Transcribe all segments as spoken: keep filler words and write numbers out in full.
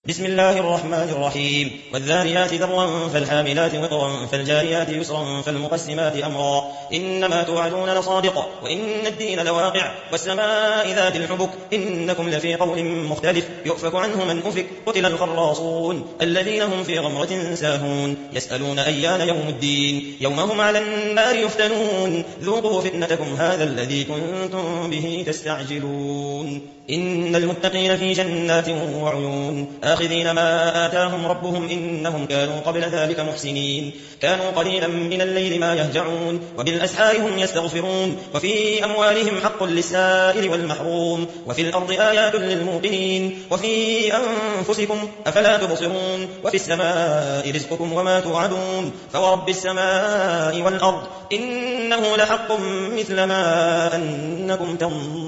بسم الله الرحمن الرحيم والذاريات ذروا فالحاملات وقرا فالجاريات يسرا فالمقسمات أمرا إنما توعدون لصادق وإن الدين لواقع والسماء ذات الحبك إنكم لفي قول مختلف يؤفك عنه من أفك قتل الخراصون الذين هم في غمرة ساهون يسألون أيان يوم الدين يوم هم على النار يفتنون ذوقوا فتنتكم هذا الذي كنتم به تستعجلون إن المتقين في جنات وعيون آخذين ما آتاهم ربهم إنهم كانوا قبل ذلك محسنين كانوا قليلا من الليل ما يهجعون وبالأسحار هم يستغفرون وفي أموالهم حق للسائل والمحروم وفي الأرض آيات للموقنين وفي أنفسكم أفلا تبصرون وفي السماء رزقكم وما توعدون فورب السماء والأرض إنه لحق مثل ما أنكم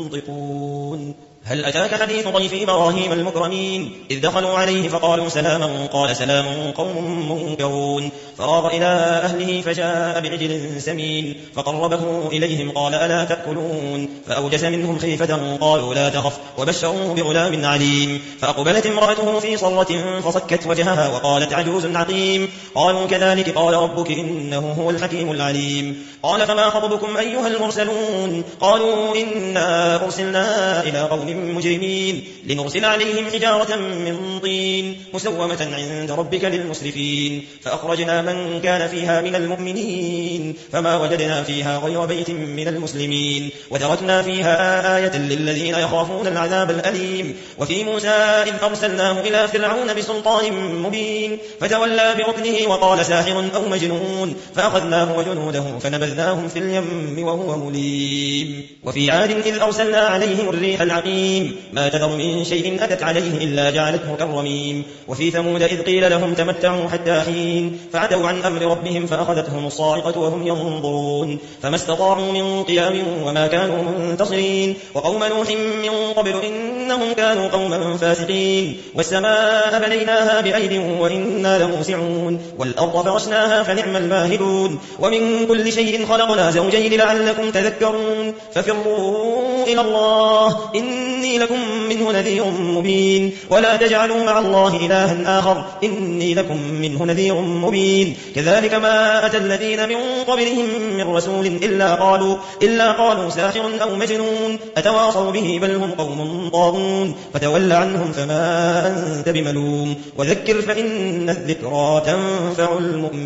تنطقون هل أتاك حديث ضيف إبراهيم المكرمين إذ دخلوا عليه فقالوا سلاما قال سلام قوم منكرون فراغ إلى أهله فجاء بعجل سمين فقربه إليهم قال ألا تأكلون فأوجس منهم خيفة قالوا لا تخف وبشروه بغلام عليم فأقبلت امرأته في صرة فصكت وجهها وقالت عجوز عقيم قالوا كذلك قال ربك إنه هو الحكيم العليم قال فما خطبكم أيها المرسلون قالوا إنا أرسلنا إلى قوم مجرمين لنرسل عليهم حجارة من طين مسومة عند ربك للمسرفين فأخرجنا من كان فيها من المؤمنين فما وجدنا فيها غير بيت من المسلمين وتركنا فيها آية للذين يخافون العذاب الأليم وفي موسى إذ أرسلناه إلى فرعون بسلطان مبين فتولى بركنه وقال ساحر أو مجنون فأخذناه وجنوده فنبذناهم في اليم وهو مليم وفي عاد إذ أرسلنا عليهم الريح العقيم ما تذر من شيء أتت عليه إلا جعلته كالرميم وفي ثمود إذ قيل لهم تمتعوا حتى حين فعتوا عن أمر ربهم فأخذتهم الصاعقة وهم ينظرون فما استطاعوا من قيام وما كانوا منتصرين وقوم نوح من قبل إنهم كانوا قوما فاسقين والسماء بنيناها بأيد وإنا لموسعون والأرض فرشناها فنعم الماهدون ومن كل شيء خلقنا زوجين لعلكم تذكرون ففروا إلى الله إني لكم منه نذير مبين ولا تجعلوا مع الله إلها آخر إني لكم منه نذير مبين كذلك ما أتى الذين من قبلهم من رسول إلا قالوا, إلا قالوا ساحر أو مجنون أتواصوا به بل هم قوم طاغون فتول عنهم فما أنت بملوم وذكر فإن الذكرى تنفع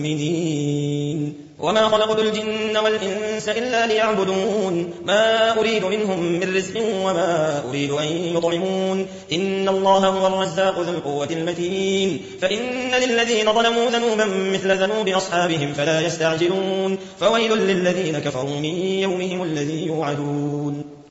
المؤمنين وما خلقت الجن والإنس إلا ليعبدون ما أريد منهم من رزق وما أريد أن يطعمون إن الله هو الرزاق ذو القوة المتين فإن للذين ظلموا ذنوبا مثل ذنوب أصحابهم فلا يستعجلون فويل للذين كفروا من يومهم الذي يوعدون